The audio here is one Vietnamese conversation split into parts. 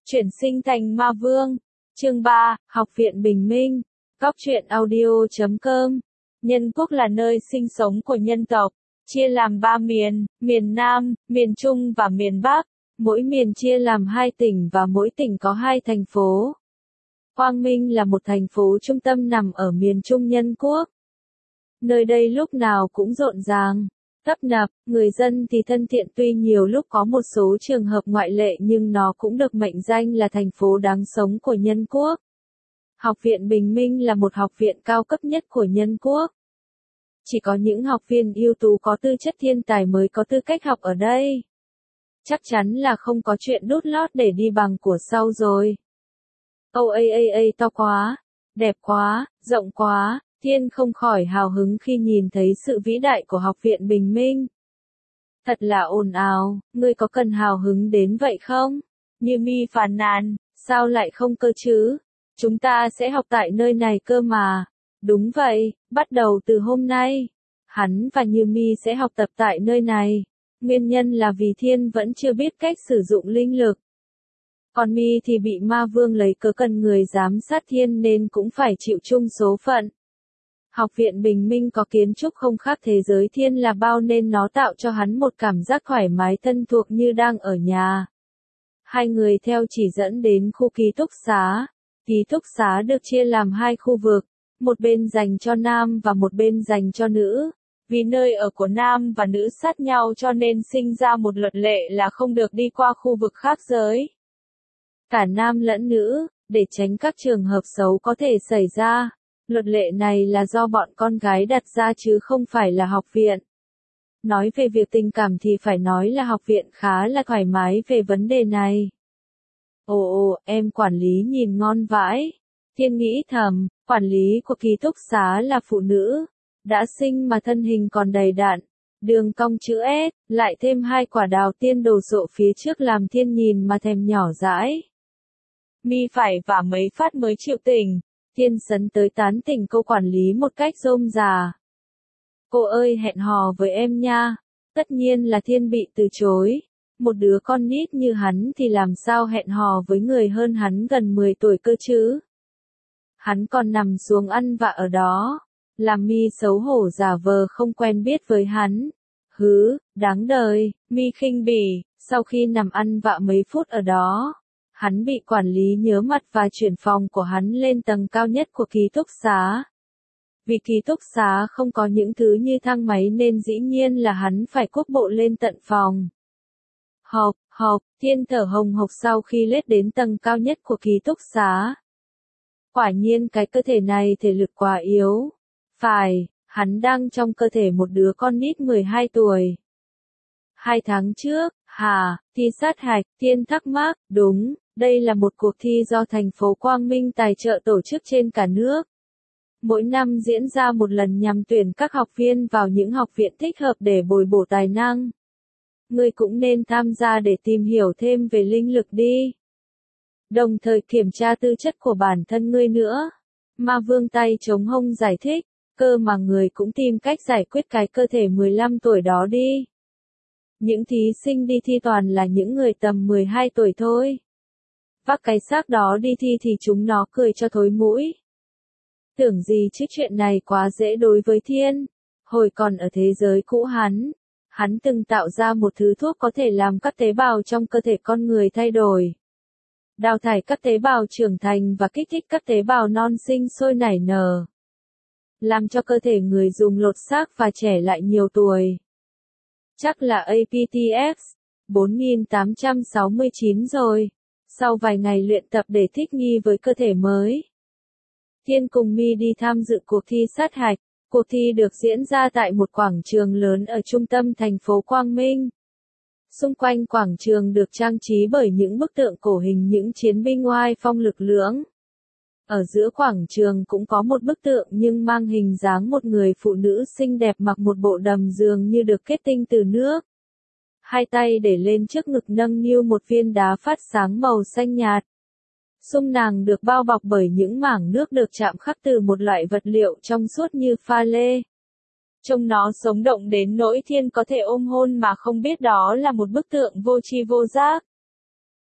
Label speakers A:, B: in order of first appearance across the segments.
A: Chuyển sinh thành ma vương. Chương 3, Học viện Bình Minh. Góc truyện audio.com. Nhân quốc là nơi sinh sống của nhân tộc, chia làm 3 miền, miền Nam, miền Trung và miền Bắc. Mỗi miền chia làm 2 tỉnh và mỗi tỉnh có 2 thành phố. Quang Minh là một thành phố trung tâm nằm ở miền Trung nhân quốc. Nơi đây lúc nào cũng rộn ràng, tấp nập, người dân thì thân thiện, tuy nhiều lúc có một số trường hợp ngoại lệ nhưng nó cũng được mệnh danh là thành phố đáng sống của nhân quốc. Học viện Bình Minh là một học viện cao cấp nhất của nhân quốc. Chỉ có những học viên ưu tú có tư chất thiên tài mới có tư cách học ở đây. Chắc chắn là không có chuyện đút lót để đi bằng của sau rồi. To quá, đẹp quá, rộng quá, Thiên không khỏi hào hứng khi nhìn thấy sự vĩ đại của học viện Bình Minh. Thật là ồn ào, ngươi có cần hào hứng đến vậy không? Như Mi phàn nàn, sao lại không cơ chứ? Chúng ta sẽ học tại nơi này cơ mà. Đúng vậy, bắt đầu từ hôm nay, hắn và Như Mi sẽ học tập tại nơi này. Nguyên nhân là vì Thiên vẫn chưa biết cách sử dụng linh lực. Còn Mi thì bị ma vương lấy cớ cần người giám sát Thiên nên cũng phải chịu chung số phận. Học viện Bình Minh có kiến trúc không khác thế giới Thiên là bao nên nó tạo cho hắn một cảm giác thoải mái thân thuộc như đang ở nhà. Hai người theo chỉ dẫn đến khu ký túc xá. Ký túc xá được chia làm 2 khu vực, một bên dành cho nam và một bên dành cho nữ. Vì nơi ở của nam và nữ sát nhau cho nên sinh ra một luật lệ là không được đi qua khu vực khác giới. Cả nam lẫn nữ, để tránh các trường hợp xấu có thể xảy ra. Luật lệ này là do bọn con gái đặt ra chứ không phải là học viện. Nói về việc tình cảm thì phải nói là học viện khá là thoải mái về vấn đề này. Ồ, em quản lý nhìn ngon vãi. Thiên nghĩ thầm, quản lý của ký túc xá là phụ nữ. Đã sinh mà thân hình còn đầy đặn. Đường cong chữ S, lại thêm 2 quả đào tiên đồ sộ phía trước làm Thiên nhìn mà thèm nhỏ dãi. Mi phải vả mấy phát mới chịu tỉnh. Thiên sấn tới tán tỉnh cô quản lý một cách rôm rà. Cô ơi, hẹn hò với em nha. Tất nhiên là Thiên bị từ chối. Một đứa con nít như hắn thì làm sao hẹn hò với người hơn hắn gần 10 tuổi cơ chứ. Hắn còn nằm xuống ăn vạ ở đó. Làm Mi xấu hổ giả vờ không quen biết với hắn. Hứ, đáng đời, Mi khinh bỉ. Sau khi nằm ăn vạ mấy phút ở đó, hắn bị quản lý nhớ mặt và chuyển phòng của hắn lên tầng cao nhất của ký túc xá. Vì ký túc xá không có những thứ như thang máy nên dĩ nhiên là hắn phải cuốc bộ lên tận phòng. Học, Thiên thở hồng hộc sau khi lết đến tầng cao nhất của ký túc xá. Quả nhiên cái cơ thể này thể lực quá yếu. Phải, hắn đang trong cơ thể một đứa con nít 12 tuổi. 2 tháng trước, thi sát hạch, Thiên thắc mắc, đúng, đây là một cuộc thi do thành phố Quang Minh tài trợ tổ chức trên cả nước. Mỗi năm diễn ra một lần nhằm tuyển các học viên vào những học viện thích hợp để bồi bổ tài năng. Ngươi cũng nên tham gia để tìm hiểu thêm về linh lực đi. Đồng thời kiểm tra tư chất của bản thân ngươi nữa. Ma vương tay chống hông giải thích, cơ mà người cũng tìm cách giải quyết cái cơ thể 15 tuổi đó đi. Những thí sinh đi thi toàn là những người tầm 12 tuổi thôi. Vác cái xác đó đi thi thì chúng nó cười cho thối mũi. Tưởng gì chứ chuyện này quá dễ đối với Thiên. Hồi còn ở thế giới cũ hắn từng tạo ra một thứ thuốc có thể làm các tế bào trong cơ thể con người thay đổi. Đào thải các tế bào trưởng thành và kích thích các tế bào non sinh sôi nảy nở. Làm cho cơ thể người dùng lột xác và trẻ lại nhiều tuổi. Chắc là APTX 4869 rồi. Sau vài ngày luyện tập để thích nghi với cơ thể mới, Thiên cùng Mi đi tham dự cuộc thi sát hạch. Cuộc thi được diễn ra tại một quảng trường lớn ở trung tâm thành phố Quang Minh. Xung quanh quảng trường được trang trí bởi những bức tượng cổ hình những chiến binh oai phong lực lưỡng. Ở giữa quảng trường cũng có một bức tượng nhưng mang hình dáng một người phụ nữ xinh đẹp mặc một bộ đầm dường như được kết tinh từ nước. 2 tay để lên trước ngực nâng niu một viên đá phát sáng màu xanh nhạt. Xung nàng được bao bọc bởi những mảng nước được chạm khắc từ một loại vật liệu trong suốt như pha lê. Trông nó sống động đến nỗi Thiên có thể ôm hôn mà không biết đó là một bức tượng vô tri vô giác.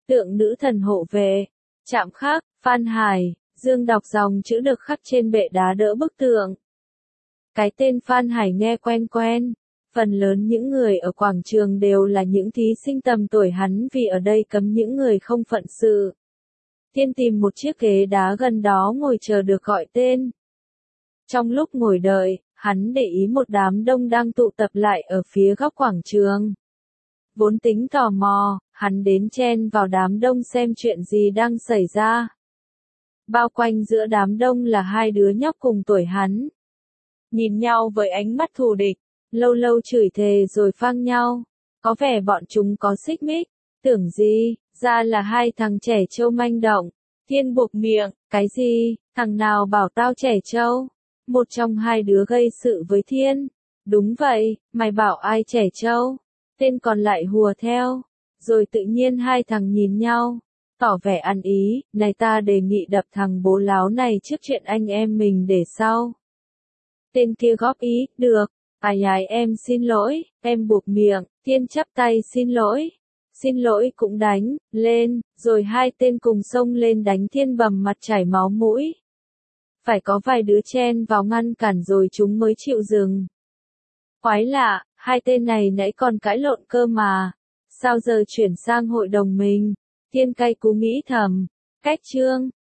A: tượng nữ thần hộ vệ. Trạm khắc, Phan Hải, Dương đọc dòng chữ được khắc trên bệ đá đỡ bức tượng. Cái tên Phan Hải nghe quen quen. Phần lớn những người ở quảng trường đều là những thí sinh tầm tuổi hắn vì ở đây cấm những người không phận sự. Tiên tìm một chiếc ghế đá gần đó ngồi chờ được gọi tên. Trong lúc ngồi đợi, hắn để ý một đám đông đang tụ tập lại ở phía góc quảng trường. Vốn tính tò mò, hắn đến chen vào đám đông xem chuyện gì đang xảy ra. Bao quanh giữa đám đông là hai đứa nhóc cùng tuổi hắn. Nhìn nhau với ánh mắt thù địch, lâu lâu chửi thề rồi phang nhau. Có vẻ bọn chúng có xích mích, tưởng gì, ra là hai thằng trẻ trâu manh động. Thiên buộc miệng, cái gì, thằng nào bảo tao trẻ trâu? Một trong hai đứa gây sự với Thiên. Đúng vậy, mày bảo ai trẻ trâu? Tên còn lại hùa theo. Rồi tự nhiên hai thằng nhìn nhau, tỏ vẻ ăn ý, này ta đề nghị đập thằng bố láo này trước chuyện anh em mình để sau. Tên kia góp ý, được, ai em xin lỗi, em buộc miệng, Thiên chắp tay xin lỗi cũng đánh, lên, rồi hai tên cùng xông lên đánh Thiên bầm mặt chảy máu mũi. Phải có vài đứa chen vào ngăn cản rồi chúng mới chịu dừng. Quái lạ, hai tên này nãy còn cãi lộn cơ mà, sao giờ chuyển sang hội đồng mình? Thiên cay cú nghĩ thầm, cách chương.